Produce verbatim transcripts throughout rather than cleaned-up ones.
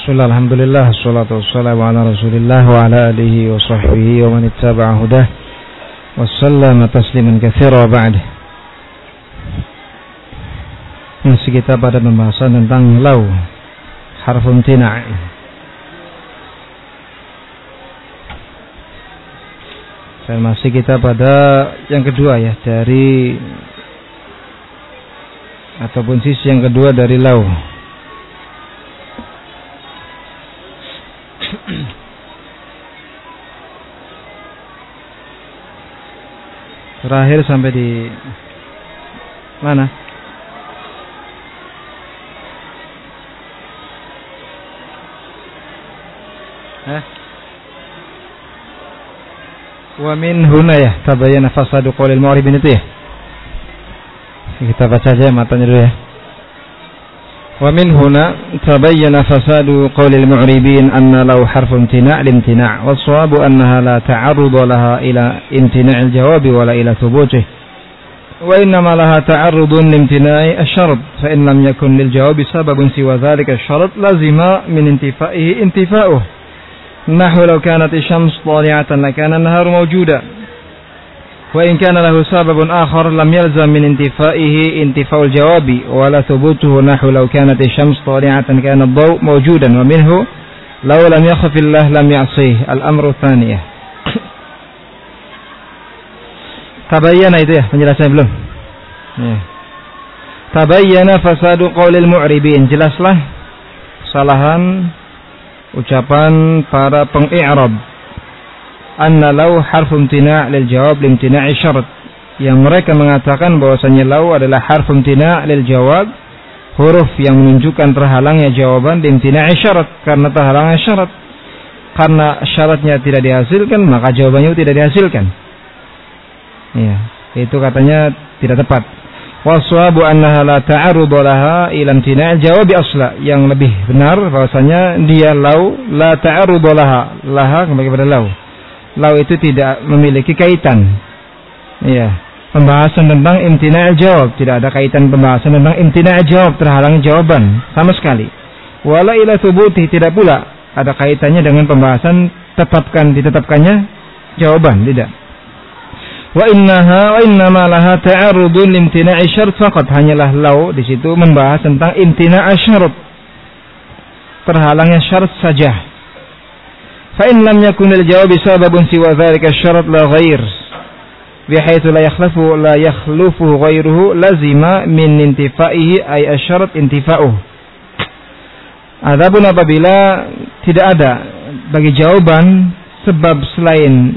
Bismillah, alhamdulillah, assalatu wassalamu ala rasulillah wa ala alihi wa sahbihi wa man ittaba'a hudah wa sallama tasliman katsira ba'd. Masih kita pada pembahasan tentang law, harfun tina'. Dan masih kita pada yang kedua ya, dari ataupun sisi yang kedua dari law. Terakhir sampai di mana? Hah? Wa min huna ya tabayyana fasadu qaulil mu'ribin itu ya. Kita baca aja matanya dulu ya. Wa min huna tabayyana fasadu qaulil mu'ribin anna law harfun tina' limtina' was sawabu annaha la ta'arrud laha ila imtina'il jawabi wala ila thubutih wa innama laha ta'arrudun limtina'i ash-shart fa in lam yakun lil jawabi sababun siwa dhalika ash-shart lazima min intifa'ihi intifa'uh nahwu law kanat ash-shams tali'atan lakana an-naharu mawjuda wa in kana lahu sababun akhar lam yalzam min intifaihi intifa'ul jawabi wala thubutuhu nahwu law kanat asy-syams tali'atan kana ad-daw' mawjudan wa minhu law lam yakhaf illah lam ya'sih al-amru tsaniyah. Tabayyana itu ya penjelasan belum? Ya. Tabayyana fasadu qaulil mu'ribin, jelaslah kesalahan ucapan para peng-i'rab. Anna law harfun tina' lil jawab limtina'i syarat, yang mereka mengatakan bahwasanya law adalah harfun tina' lil jawab, huruf yang menunjukkan terhalangnya jawaban limtina'i syarat, karena terhalangnya syarat. Karena syaratnya tidak dihasilkan maka jawabannya tidak dihasilkan. Ya, itu katanya tidak tepat. Waswabu annaha la ta'arrud laha ila imtina'il jawabi asla, yang lebih benar bahwasanya dia law la ta'arrud laha, laha kembali kepada law. Law itu tidak memiliki kaitan. Ya, pembahasan tentang imtina'il jawab, tidak ada kaitan pembahasan tentang imtina'il jawab, terhalang jawaban sama sekali. Wala ila thubuti, tidak pula ada kaitannya dengan pembahasan tetapkan ditetapkannya jawaban, tidak. Wa innaha wa innama laha ta'arrudun limtina'i syart faqat, hanyalah law di situ membahas tentang imtina'il syart, terhalangnya syarat saja. Fa in lam yakun lil jawabi sababun siwa dzalika asy-syarat la ghair bihaitsu la yakhlafu la yakhlufu ghairuhu lazima min intifaihi ay asy-syarat intifa'uh. Adapun apabila tidak ada bagi jawaban sebab selain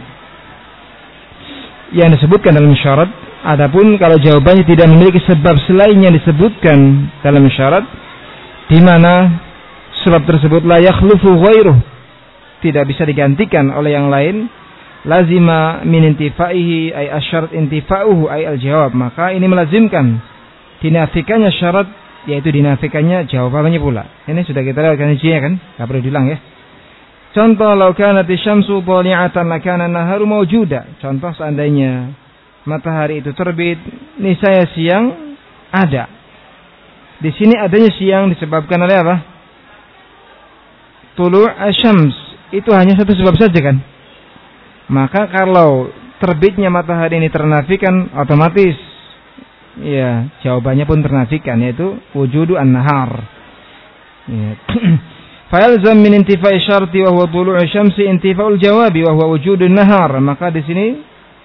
yang disebutkan dalam syarat, adapun kalau jawabannya tidak memiliki sebab selain yang disebutkan dalam syarat, di mana sebab tersebut la yakhlufu ghairuhu, tidak bisa digantikan oleh yang lain, lazima min intifaihi ay asyarat intifa'uhu ay al-jawab, maka ini melazimkan dinafikannya syarat, yaitu dinafikannya jawabannya pula. Ini sudah kita lewatkan ujiannya kan, enggak perlu diulang ya. Contoh, law kanat asy-syamsu tali'atan lakana an-naharu mawjuda. Contoh, seandainya matahari itu terbit, niscaya siang ada. Di sini adanya siang disebabkan oleh apa? Tulu' asy-syams, itu hanya satu sebab saja kan. Maka kalau terbitnya matahari ini ternafikan, otomatis ya jawabannya pun ternafikan, yaitu wujudu an-nahar. Ya. Fa yalzam min intifa'i syarti wa huwa tulu'u syamsi intifa'ul jawabi wa huwa wujudun nahar. Maka di sini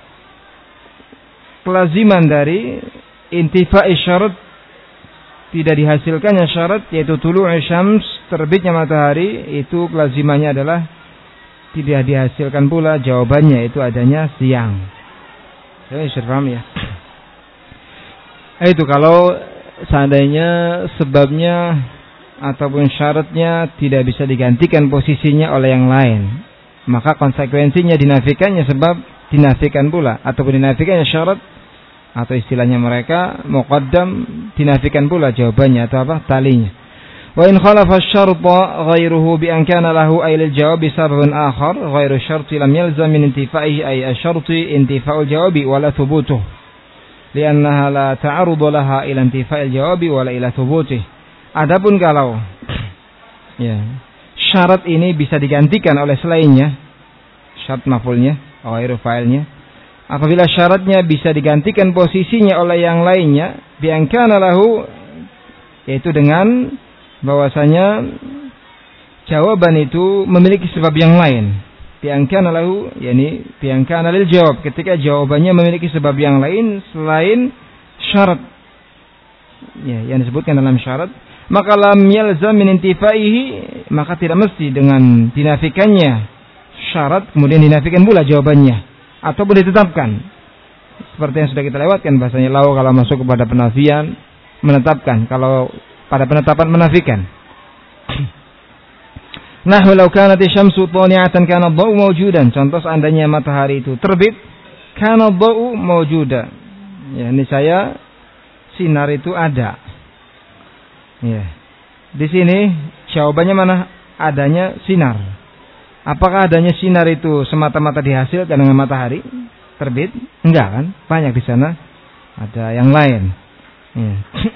kelaziman dari intifa'i syarat, tidak dihasilkannya syarat, yaitu tulu'u syams, terbitnya matahari, itu kelazimannya adalah tidak dihasilkan pula jawabannya, itu adanya siang. Saya sudah paham ya. Itu kalau seandainya sebabnya ataupun syaratnya tidak bisa digantikan posisinya oleh yang lain, maka konsekuensinya dinafikannya sebab, dinafikan pula ataupun dinafikannya syarat, atau istilahnya mereka muqaddam, dinafikan pula jawabannya atau apa, talinya. Wa in khalafa asy-syarta ghairuhu bi an kana lahu ay lil jawabi sababun akhar ghairu syarti lam yalzam min intifa'ihi ay asy-syarti intifa'ul jawabi wala thubutuh li'annaha la ta'arud laha ila intifa'il jawabi wala ila thubutih. Adapun kalau ya syarat ini bisa digantikan oleh selainnya, syarat maf'ulnya, ghairu fa'ilnya. Apabila syaratnya bisa digantikan posisinya oleh yang lainnya, bi an kana lahu, yaitu dengan bahwasanya jawaban itu memiliki sebab yang lain. Bi an kana lahu, yakni bi an kana lil jawab, ketika jawabannya memiliki sebab yang lain selain syarat, ya, yang disebutkan dalam syarat, maka lam yalzam min intifaihi, maka tidak mesti dengan dinafikannya syarat kemudian dinafikan pula jawabannya, ataupun ditetapkan. Seperti yang sudah kita lewatkan bahasanya lau kalau masuk kepada penafian menetapkan, kalau pada penetapan menafikan. Nahwu law kanat asy-syamsu thani'atan kana ad-dha'u mawjudan. Contoh seandainya matahari itu terbit, kana ad-dha'u mawjuda. Ya, ini saya sinar itu ada. Ya. Di sini jawabannya mana? Adanya sinar. Apakah adanya sinar itu semata-mata dihasilkan dengan matahari terbit? Enggak kan? Banyak di sana ada yang lain. Ya.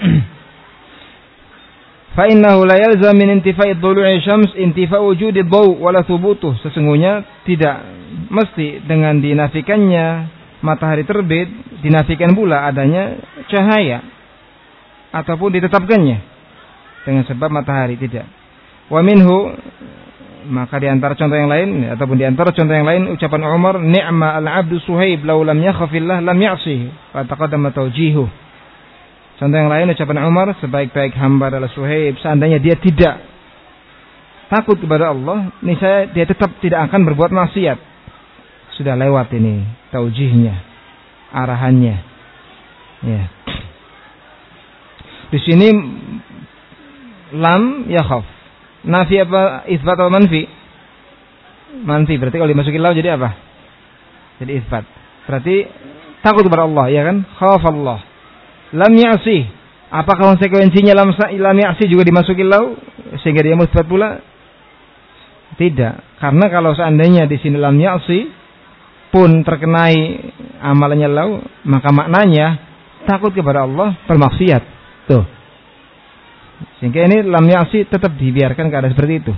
Fa innahu la yalzam min intifa'i dhulu'i syams intifa' wujudi dhaw wala thubutuh. Sesungguhnya tidak mesti dengan dinafikannya matahari terbit dinafikan pula adanya cahaya ataupun ditetapkannya dengan sebab matahari, tidak. Wa minhu, maka di antara contoh yang lain ataupun di antara contoh yang lain ucapan Umar, ni'ma al-'abdu Suhaib law lam yakhafillah lam ya'sih, fa taqaddama tawjihu. Contoh yang lain ucapan Umar, sebaik-baik hamba adalah Suhaib, seandainya dia tidak takut kepada Allah, niscaya dia tetap tidak akan berbuat maksiat. Sudah lewat ini taujihnya, arahannya. Ya. Di sini lam yakhaf. Nafi apa isbat atau manfi? Manfi. Berarti kalau dimasukin lau jadi apa? Jadi isbat. Berarti takut kepada Allah, ya kan? Khafallah. Lam ya'si. Apakah konsekuensinya lam, lam ya'si juga dimasukin lau sehingga dia musbat pula? Tidak. Karena kalau seandainya di sini lam ya'si pun terkenai amalannya lau, maka maknanya takut kepada Allah, bermaksiat. Tuh. Sehingga ini lam ya'si tetap dibiarkan keadaan seperti itu.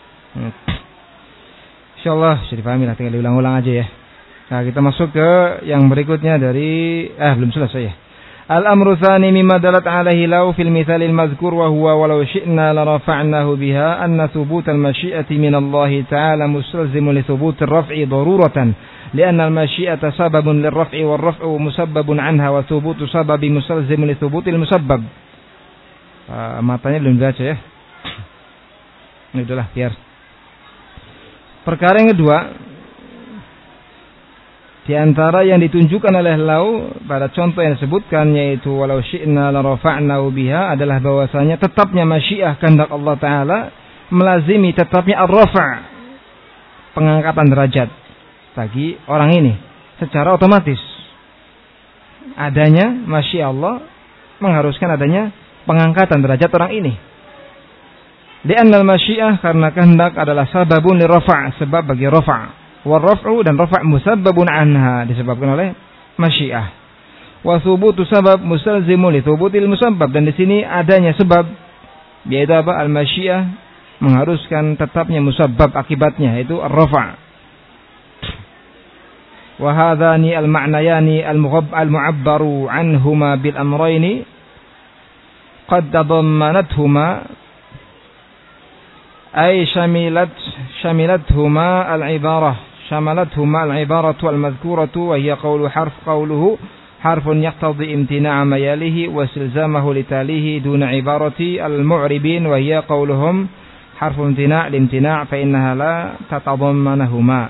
Insyaallah sudah dipahami lah, tinggal diulang-ulang aja ya. Nah, kita masuk ke yang berikutnya dari eh belum selesai ya. Al-amru tsani mimma dalat alaihi law fil mithal al-madhkur wa huwa walau syi'na la rafa'nahu biha anna thubut al-masyi'ati min Allah ta'ala mustalzimun li thubut ar-raf'i daruratan li'anna al-masyi'ata sababun lir-raf'i war-raf'u musabbabun 'anha wa thubutu sababi mustalzimun li thubutil musabbab. Uh, matanya belum dibaca ya. Ini udahlah biar. Perkara yang kedua, di antara yang ditunjukkan oleh lau pada contoh yang disebutkan yaitu walau syi'na la rafa'nahu biha adalah bahwasanya tetapnya masyiah kehendak Allah Ta'ala melazimi tetapnya ar-rafa', pengangkatan derajat bagi orang ini secara otomatis. Adanya masyiah Allah mengharuskan adanya pengangkatan derajat orang ini. Li'anna al-masyiah, karena kehendak adalah sababun li rafa', sebab bagi rafa'. Warraf'u, dan rafa' musabbabun anha, disebabkan oleh masyiah. Wa thubutu sabab mustalzimu li thubutil musabbab, dan di sini adanya sebab yaitu apa? Al-masyiah mengharuskan tetapnya musabbab akibatnya, yaitu ar-rafa'. Wa hadzani al-ma'nayani al-mu'abbaru anhuma bil amrayni qad tadammanathuma ay shamilat shamilathuma al-ibarah شملتهما العبارة المذكورة وهي قول حرف قوله حرف يقتضي امتناع ما يليه واستلزامه لتاليه دون عبارة المعربين وهي قولهم حرف امتناع الامتناع فإنها لا تتضمنهما.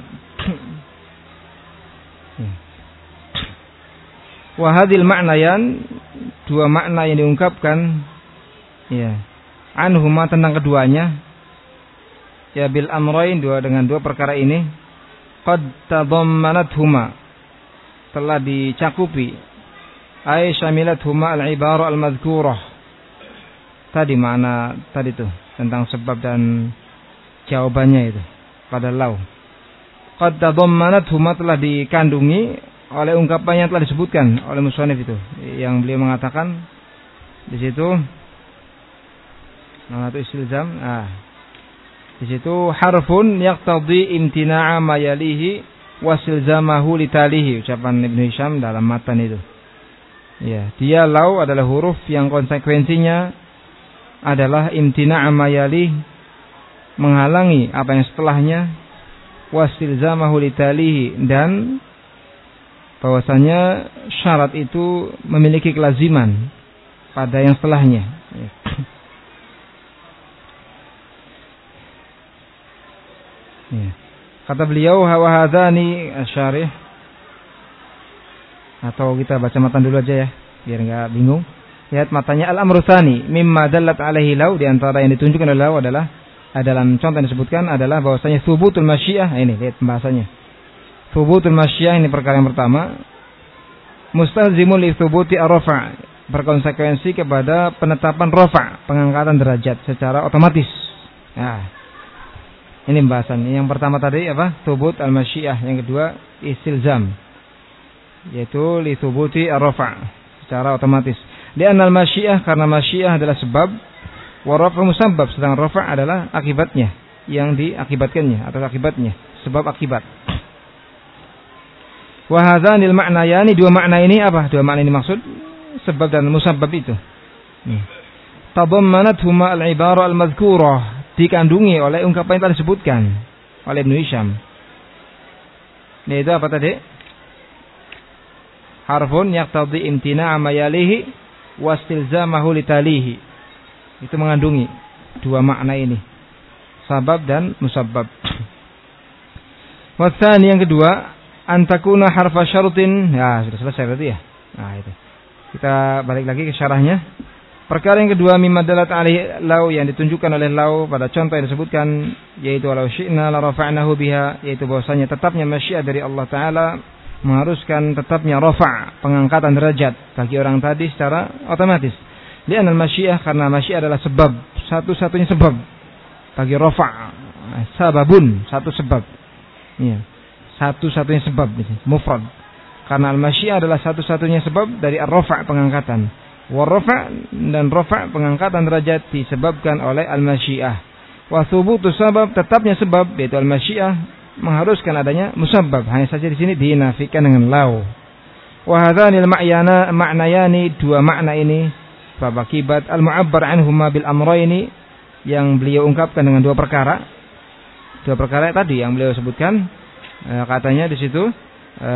وهذه المعنيان, dua makna yang diungkapkan ya anhuma tentang keduanya ya bil amrain, dua dengan dua perkara ini, qad tadammanathuma telah dicakupi, ay syamilathuma al-ibarah al-madhkurah, tadi makna tadi tuh tentang sebab dan jawabannya itu pada lau. Qad tadammanathuma telah dikandungi oleh ungkapan yang telah disebutkan oleh musannif itu, yang beliau mengatakan di situ nah itu istilzam, ah Di situ harfun yaqtadi imtina'a ma yalihi wasilzamahu litalihi, ucapan Ibnu Hisham dalam matan itu. Ya, dia lau adalah huruf yang konsekuensinya adalah imtina'a ma yalihi, menghalangi apa yang setelahnya, wasilzamahu litalihi, dan bahwasanya syarat itu memiliki kelaziman pada yang setelahnya. Ya. Ya. Kata beliau, wa hadzani asy-syarih, atau kita baca matan dulu aja ya biar enggak bingung. Lihat matanya, al-amru tsani mimma dallat alaihi law, di antara yang ditunjukkan oleh law adalah dalam contoh yang disebutkan adalah bahwasanya thubutul masyiah. Ini lihat pembahasannya. Thubutul masyiah ini perkara yang pertama. Mustalzimul li thubuti ar-rafa', berkonsekuensi kepada penetapan rafa', pengangkatan derajat secara otomatis. Nah, ini pembahasan. Yang pertama tadi apa? Thubut al-masyiah. Yang kedua istilzam, yaitu li thubuti ar-rafa' secara otomatis. Li'anna al-masyiah, karena masyiah adalah sebab, wa rafa' musabbab, sedangkan rafa' adalah akibatnya, yang diakibatkannya atau akibatnya, sebab akibat. Wa hadzanil ma'nayani, dua makna ini apa? Dua makna ini maksud sebab dan musabbab itu. Tadammanatuhuma al-ibara al-madhkurah, dikandungi oleh ungkapan yang telah disebutkan oleh Ibnu Hisham. Yaitu apa tadi? Harfun yaqtadi imtina'a ma yalihi wastilzamahu litalihi. Itu mengandungi dua makna ini, sabab dan musabbab. Watsani, yang kedua, antakuna harfa syartin. Ya, sudah selesai berarti ya. Nah, itu. Kita balik lagi ke syarahnya. Perkara yang kedua, mimma dalat alaihi law, yang ditunjukkan oleh law pada contoh yang disebutkan, yaitu walau syi'na la rafa'nahu biha, yaitu bahwasanya tetapnya masyiah dari Allah Taala mengharuskan tetapnya rafa', pengangkatan derajat bagi orang tadi secara otomatis. Li'anal masyiah, karena masyiah adalah sebab, satu-satunya sebab bagi rafa', sababun, satu sebab. Iya. Satu-satunya sebab, mufrad. Karena al-masyiah adalah satu-satunya sebab dari ar-rafa', pengangkatan. War-rafa' dan rafa' pengangkatan derajat disebabkan oleh al-masyiah. Wa thubutu sabab, tetapnya sebab, yaitu al-masyiah, mengharuskan adanya musabbab. Hanya saja di sini dinafikan dengan law. Wa hadzanil ma'yana ma'nayani, dua makna ini, bab akibat, al-mu'abbar anhuma bil amrayni, yang beliau ungkapkan dengan dua perkara. Dua perkara tadi yang beliau sebutkan. E, katanya di situ e,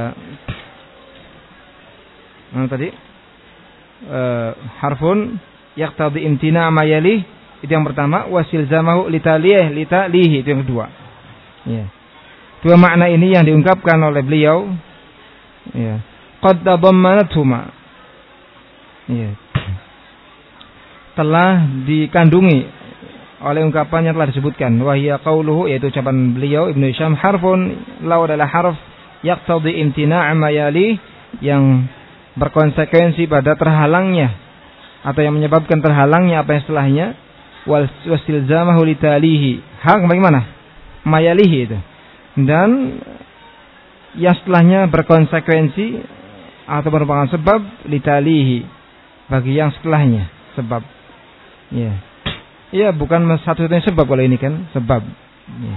mana tadi? E, harfun yaqtadi imtina' ma yalih, itu yang pertama. Wasilzamahu litalih litalihi, itu yang kedua. Ya. Dua makna ini yang diungkapkan oleh beliau. Ya. Qad tadammanathuma. Ya. Telah dikandungi oleh ungkapan yang telah disebutkan. Wahia qauluhu, yaitu ucapan beliau Ibnu Hisham, harfun, law adalah harf yaqtadi imtina' ma yalih, yang berkonsekuensi pada terhalangnya atau yang menyebabkan terhalangnya apa yang setelahnya, wastilzamahu litalihi, hak bagaimana? Mayalihi itu. Dan yang setelahnya berkonsekuensi atau merupakan sebab litalihi, bagi yang setelahnya sebab. Ya. Iya, bukan satu-satunya sebab kalau ini kan sebab. Ya.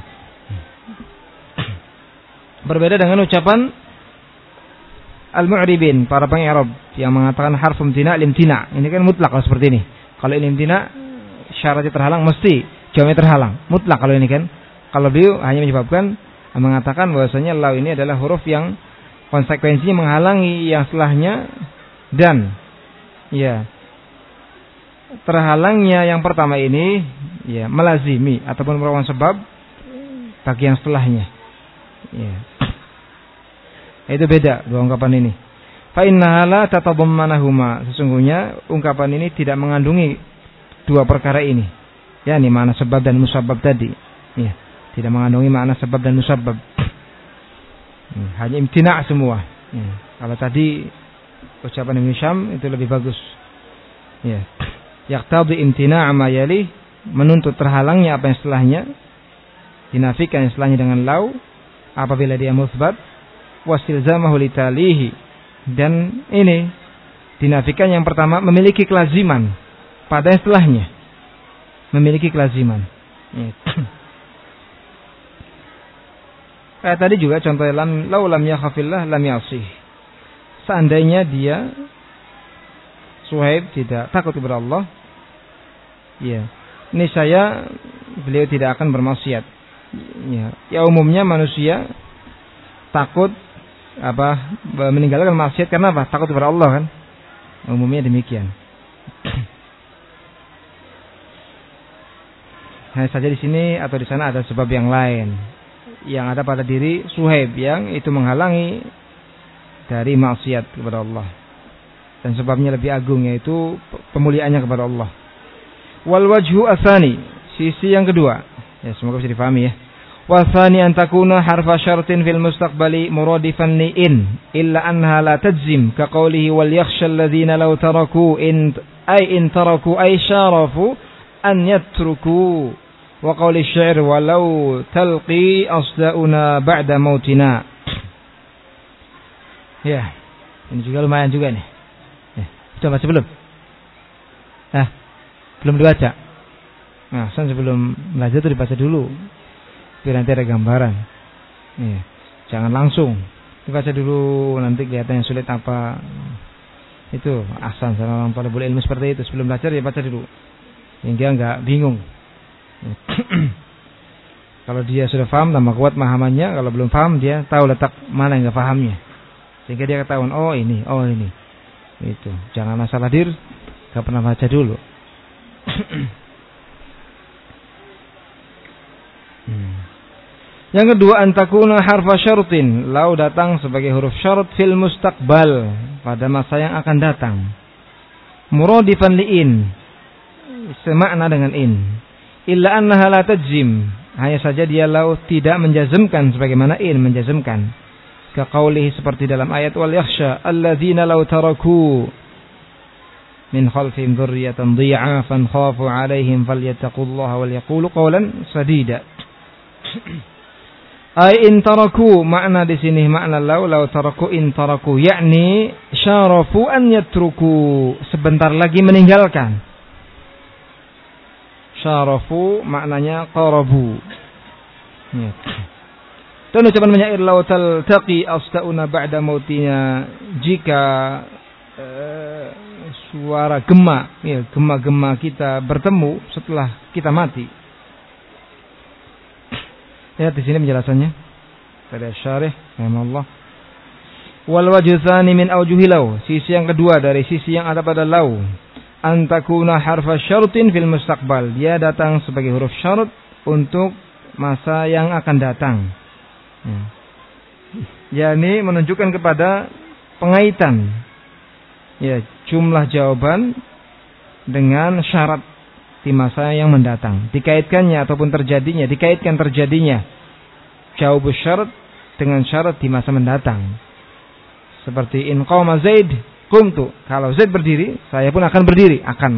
Berbeda dengan ucapan al-mu'ribin, para pengi'rab, yang mengatakan harf imtina' limtina'. Ini kan mutlak kalau seperti ini. Kalau ini imtina' syaratnya terhalang, mesti jawabnya terhalang. Mutlak kalau ini kan. Kalau beliau hanya menyebabkan, mengatakan bahwasanya law ini adalah huruf yang konsekuensinya menghalangi yang setelahnya, dan ya, terhalangnya yang pertama ini ya melazimi ataupun merupakan sebab bagi yang setelahnya. Ya. Itu beda dua ungkapan ini. Fa innaha la tatadammanahuma, sesungguhnya ungkapan ini tidak mengandungi dua perkara ini. Ya, ini makna sebab dan musabbab tadi. Ya, tidak mengandungi makna sebab dan musabbab. Ya, hanya imtina' semua. Ya. Kalau tadi ucapan Ibnu Hisham itu lebih bagus. Ya. Yaqtadi imtina' ma yalih, menuntut terhalangnya apa yang setelahnya, dinafikan yang setelahnya dengan law apabila dia musbat, wastilzamahu litalihi, dan ini dinafikan yang pertama memiliki kelaziman pada yang setelahnya, memiliki kelaziman. Ya. Eh, tadi juga contohnya lam lau lam yakhafillah lam yasih. Seandainya dia Suhaib tidak takut kepada Allah, ya, ini saya beliau tidak akan bermaksiat. Ya, ya umumnya manusia takut apa meninggalkan maksiat karena apa? Takut kepada Allah kan? Umumnya demikian. Hanya saja di sini atau di sana ada sebab yang lain yang ada pada diri Suhaib yang itu menghalangi dari maksiat kepada Allah, dan sebabnya lebih agung yaitu pemuliaannya kepada Allah. Wal wajhu asani, sisi yang kedua, ya semoga bisa difahami ya. Wasani an takuna harfa syartin fil mustaqbali muradifan li in illa anha la tajzim ka qawlihi wal yakhsha alladhina law taraku in ay in taraku ay syarafu an yatruku wa qawli syair walau talqi asda'una ba'da mautina. Ya, ini juga lumayan juga nih. Ya, sudah baca belum? Nah, belum dibaca. Nah, sebelum belajar itu dibaca dulu, biar nanti ada gambaran. Ya, jangan langsung dibaca dulu, nanti kelihatan yang sulit apa. Itu asal sama orang pada boleh ilmu seperti itu. Sebelum belajar ya baca dulu, hingga enggak bingung. Kalau dia sudah paham, tambah kuat pemahamannya. Kalau belum paham, dia tahu letak mana yang enggak pahamnya, sehingga dia ketahuan, oh ini, oh ini. Itu jangan asal hadir enggak pernah baca dulu. hmm. Yang kedua, antakuna harfa syartin, lau datang sebagai huruf syarat fil mustaqbal, pada masa yang akan datang. Muradifan li'in, semakna dengan in. Illa annaha la tajzim, hanya saja dia lau tidak menjazmkan sebagaimana in menjazmkan. Ka qaulihi, seperti dalam ayat wal yakhsha alladzina law taraku min khalfihim dzurriyyatan dhi'afan khafu 'alaihim falyattaqullaha wal yaqulu qawlan sadida. Ay in taraku, makna di sini makna law law taraku in taraku, yakni syarafu an yatruku, sebentar lagi meninggalkan. Syarafu maknanya qarabu. Ya. Dan ucapan menyair law taltaqi asda'una ba'da mautina, jika uh, suara gema, ya, gema-gema kita bertemu setelah kita mati. Lihat di sini penjelasannya pada syarih rahimahullah. Wal wajhu tsani min awjuhi law, sisi yang kedua dari sisi yang ada pada law, antakuna harfa syartin fil mustaqbal, dia datang sebagai huruf syarat untuk masa yang akan datang. Ya. yakni menunjukkan kepada pengaitan, ya, jumlah jawaban dengan syarat di masa yang mendatang, dikaitkannya ataupun terjadinya, dikaitkan terjadinya jawab syarat dengan syarat di masa mendatang. Seperti in qama Zaid qumtu, kalau Zaid berdiri, saya pun akan berdiri, akan.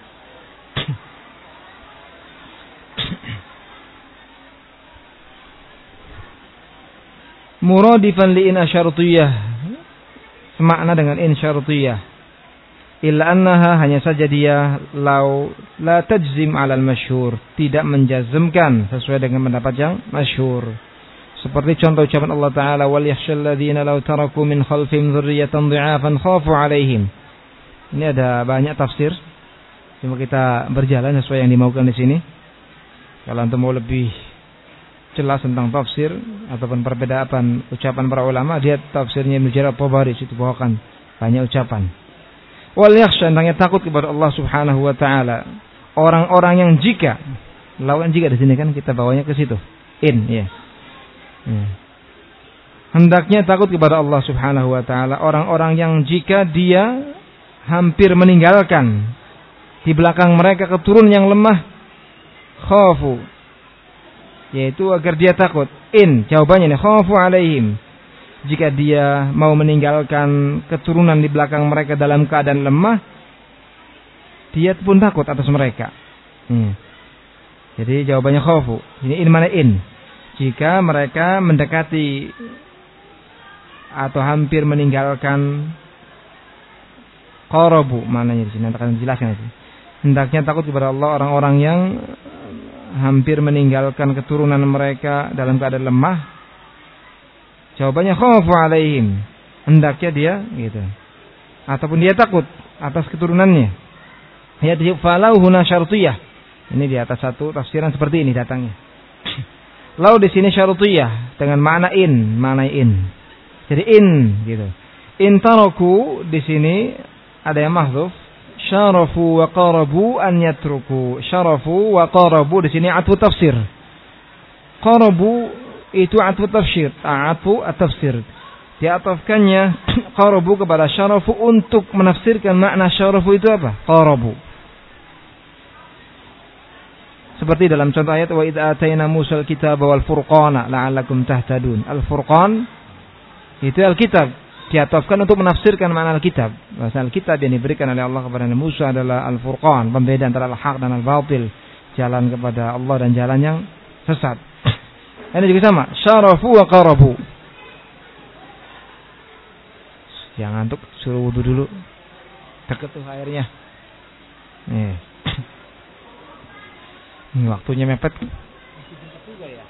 Muradifan li in asyartiyah, semakna dengan in syartiyah. Illa annaha, hanya saja dia law la tajzim alal masyhur, tidak menjazmkan sesuai dengan pendapat yang masyhur. Seperti contoh ucapan Allah Ta'ala, wal yakhshal ladzina law taraku min khalfihim dzurriyyatan dhi'afan khafu 'alaihim. Ini ada banyak tafsir, cuma kita berjalan sesuai yang dimaukan di sini. Kalau antum mau lebih jelas tentang tafsir ataupun perbedaan ucapan para ulama, dia tafsirnya Ibnu Jarir At-Tabari, situ bawakan banyak ucapan. Wal yakhsha, hendaknya takut kepada Allah Subhanahu wa taala. Orang-orang yang jika, lawan jika di sini kan kita bawanya ke situ. In, ya. Yeah. Hendaknya takut kepada Allah Subhanahu wa taala orang-orang yang jika dia hampir meninggalkan di belakang mereka keturunan yang lemah, khafu, yaitu agar dia takut. In, jawabannya nih, khafu alaihim, jika dia mau meninggalkan keturunan di belakang mereka dalam keadaan lemah, dia pun takut atas mereka. Hmm. Jadi jawabannya khafu. Ini in mana in? Jika mereka mendekati atau hampir meninggalkan, qarabu maknanya di sini, akan dijelaskan itu. Hendaknya takut kepada Allah orang-orang yang hampir meninggalkan keturunan mereka dalam keadaan lemah, Jawabannya khafu alaihim. Hendaknya dia gitu. Ataupun dia takut atas keturunannya. Ya falau huna syartiyah. Ini di atas satu tafsiran seperti ini datangnya. Lau di sini syartiyah dengan makna in, makna in. Jadi in gitu. In taraku di sini ada yang mahdzuf. Syarafu wa qarabu an yatruku. Syarafu wa qarabu di sini atfu tafsir. Qarabu itu atfu tafsir, atfu at-tafsir. Diatafkannya qarabu kepada syarafu untuk menafsirkan makna syarafu itu apa? Qarabu. Seperti dalam contoh ayat wa idza atayna Musal kitaba wal furqana la'allakum tahtadun. Al-Furqan itu Alkitab, diatafkan untuk menafsirkan makna Alkitab. Bahasa Alkitab yang diberikan oleh Allah kepada Nabi Musa adalah Al-Furqan, pembeda antara al-haq dan al-batil, jalan kepada Allah dan jalan yang sesat. Ini juga sama, syarafu wa qarabu. Yang ngantuk suruh wudu dulu. Deket tuh airnya. Nih. Ini waktunya mepet. Masih jemput juga ya.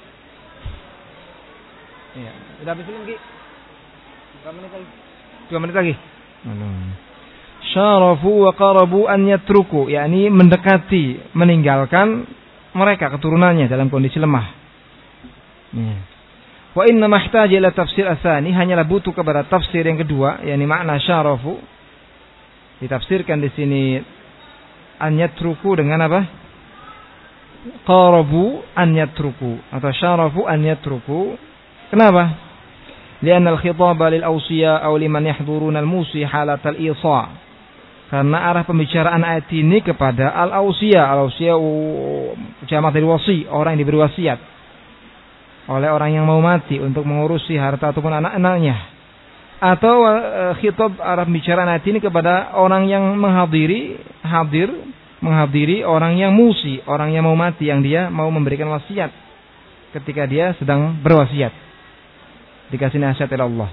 Iya, udah habis belum, Ki? Dua menit lagi. Dua menit lagi. Syarafu wa qarabu an yatruku, yakni mendekati, meninggalkan mereka keturunannya dalam kondisi lemah. Ya. Wa inna mahtaj ila tafsir asani, hanyalah butuh kepada tafsir yang kedua, yakni makna syarafu. Ditafsirkan di sini an yatruku dengan apa? Qarabu an yatruku atau syarafu an yatruku. Kenapa? Lianna al-khitaba lil awsiya aw liman yahduruna al-musi halat al-isa. Karena arah pembicaraan ayat ini kepada al-awsiya. Al-awsiya jamak dari wasi, orang yang diberi wasiat oleh orang yang mau mati untuk mengurusi harta ataupun anak-anaknya. Atau uh, khitab arah pembicaraan ayat ini kepada orang yang menghadiri hadir menghadiri orang yang musi, orang yang mau mati, yang dia mau memberikan wasiat ketika dia sedang berwasiat, dikasih nasihat oleh Allah.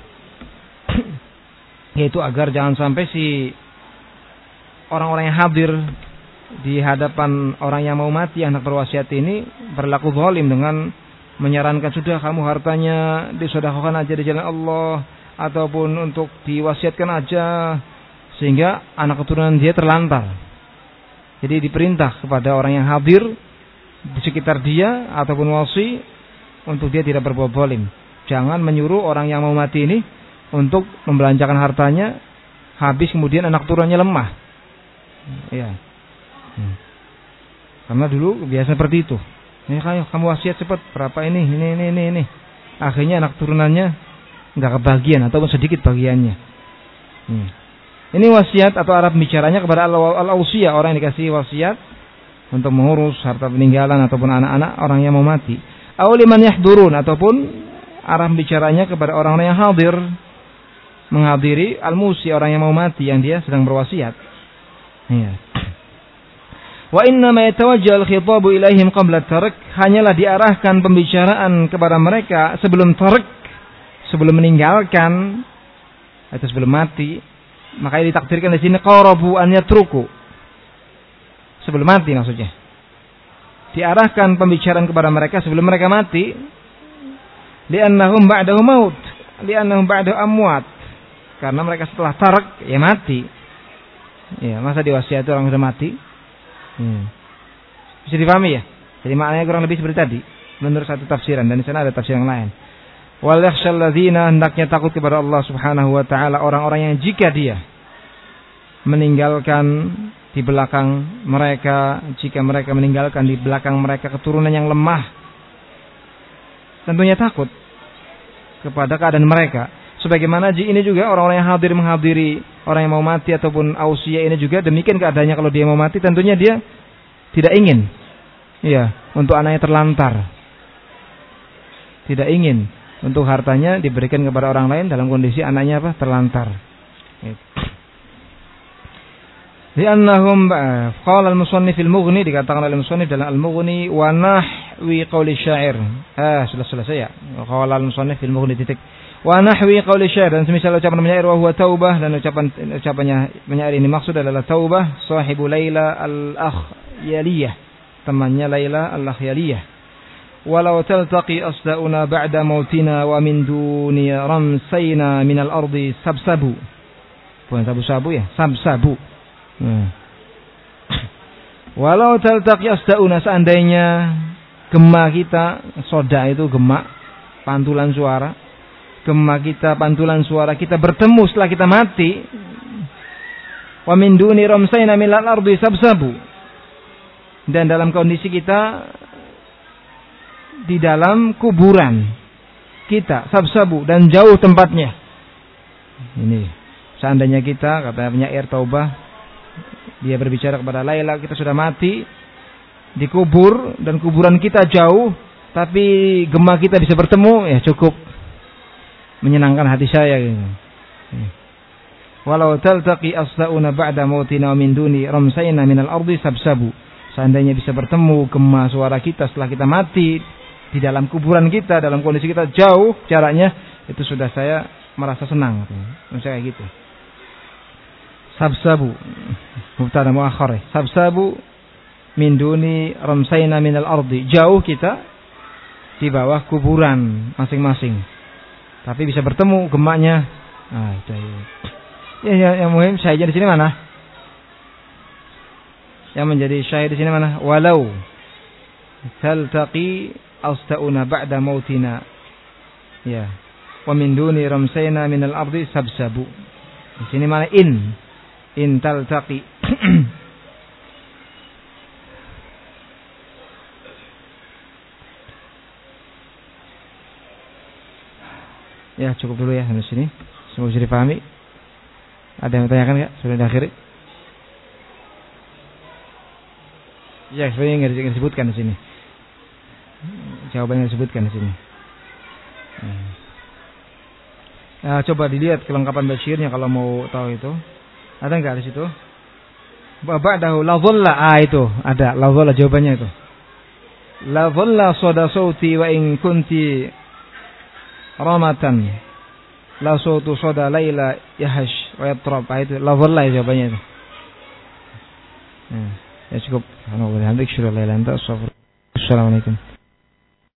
Yaitu agar jangan sampai si orang-orang yang hadir di hadapan orang yang mau mati, yang hendak berwasiat ini berlaku zalim dengan menyarankan sudah kamu hartanya disedekahkan aja di jalan Allah ataupun untuk diwasiatkan aja, sehingga anak keturunan dia terlantar. Jadi diperintah kepada orang yang hadir di sekitar dia ataupun wasi untuk dia tidak berbuat zalim. Jangan menyuruh orang yang mau mati ini untuk membelanjakan hartanya, habis kemudian anak turunnya lemah. Ya. Hmm. Karena dulu biasa seperti itu. Ini kayu kamu wasiat cepat berapa ini ini ini ini ini. Akhirnya anak turunannya enggak kebagian ataupun sedikit bagiannya. Hmm. Ini wasiat atau arah pembicaranya kepada al-awsiya, orang yang dikasih wasiat untuk mengurus harta peninggalan ataupun anak-anak orang yang mau mati. Aw liman yahdurun, ataupun arah pembicaranya kepada orang-orang yang hadir, menghadiri al-musi, orang yang mau mati, yang dia sedang berwasiat. Iya. Wa inna ma yatawajjah al-khitabu ilaihim qabla tark, hanyalah diarahkan pembicaraan kepada mereka sebelum tark, sebelum meninggalkan atau sebelum mati. Makanya ditakdirkan di sini qarabu an yatruku, sebelum mati maksudnya. Diarahkan pembicaraan kepada mereka sebelum mereka mati. Li'annahum ba'dahu maut, li'annahum ba'dahu amwat. Karena mereka setelah tarak ya mati. Ya, masa diwasiati orang sudah mati? Hmm. Bisa dipahami ya? Jadi maknanya kurang lebih seperti tadi menurut satu tafsiran, dan di sana ada tafsir yang lain. Wal yakhshal ladzina, hendaknya takut kepada Allah Subhanahu wa taala orang-orang yang jika dia meninggalkan di belakang mereka, jika mereka meninggalkan di belakang mereka keturunan yang lemah, tentunya takut kepada keadaan mereka. Sebagaimana ini juga orang-orang yang hadir menghadiri orang yang mau mati ataupun ausia ini juga demikian keadaannya. Kalau dia mau mati tentunya dia tidak ingin ya untuk anaknya terlantar, tidak ingin untuk hartanya diberikan kepada orang lain dalam kondisi anaknya apa? Terlantar. Li'annahum qala al-musannif al-Mughni, dikatakan oleh musannif dalam al-Mughni, wa nahwi qauli syair. Ah, sudah selesai ya. Qala al-musannif al-Mughni titik. Wa nahwi qauli syair, dan semisal ucapan penyair wa huwa taubah, dan ucapan ucapannya penyair ini maksud adalah taubah, sahibu Laila al-Akhyaliyah, temannya Laila al-Akhyaliyah. walau taltaqi asda'una ba'da mautina wa min duni ramsayna minal ardi sabsabu. Bukan sabu-sabu ya, sabsabu. Hmm. Walau taltaqi asda'una, seandainya gemak kita, soda itu gemak, pantulan suara, gemak kita, pantulan suara kita bertemu setelah kita mati, wa min duni ramsayna minal ardi sabsabu, dan dalam kondisi kita di dalam kuburan kita, sabsabu, dan jauh tempatnya. Ini seandainya kita, kata penyair Taubah, dia berbicara kepada Laila, kita sudah mati, dikubur, dan kuburan kita jauh, tapi gemak kita bisa bertemu, ya cukup menyenangkan hati saya. Walau taltaqi asda'una ba'da mautina wa min duni ramsayna minal ardi sabsabu, seandainya bisa bertemu gemak suara kita setelah kita mati di dalam kuburan kita, dalam kondisi kita jauh jaraknya, itu sudah saya merasa senang. Misalnya kayak gitu. Sabsabu mubtada muakhar, sabsabu min duni ramsayna minal ardi, jauh kita di bawah kuburan masing-masing, tapi bisa bertemu gemaknya. Ah, itu ya. Ya, yang muhim syahidnya di sini mana? Yang menjadi syahid di sini mana? Walau taltaqi asda'una ba'da mautina, ya, wa min duni ramsayna minal ardi sabsabu. Di sini mana? In in taltaqi. Ya, cukup dulu ya sampai sini. Semoga bisa dipahami. Ada yang bertanyakan enggak? Sudah diakhiri? Ya, sebenarnya enggak disebutkan di sini. Jawabannya disebutkan di sini. Nah, coba dilihat kelengkapan basyirnya kalau mau tahu itu. Ada enggak di situ? Ba'dahu la dhalla, ah itu, ada la dhalla jawabannya itu. La dhalla sada sauti wa in kunti ramatan la sautu sada laila yahash wa yatrab, itu la dhalla jawabannya itu. Ya, ya cukup. Alhamdulillah, alhamdulillah, assalamualaikum.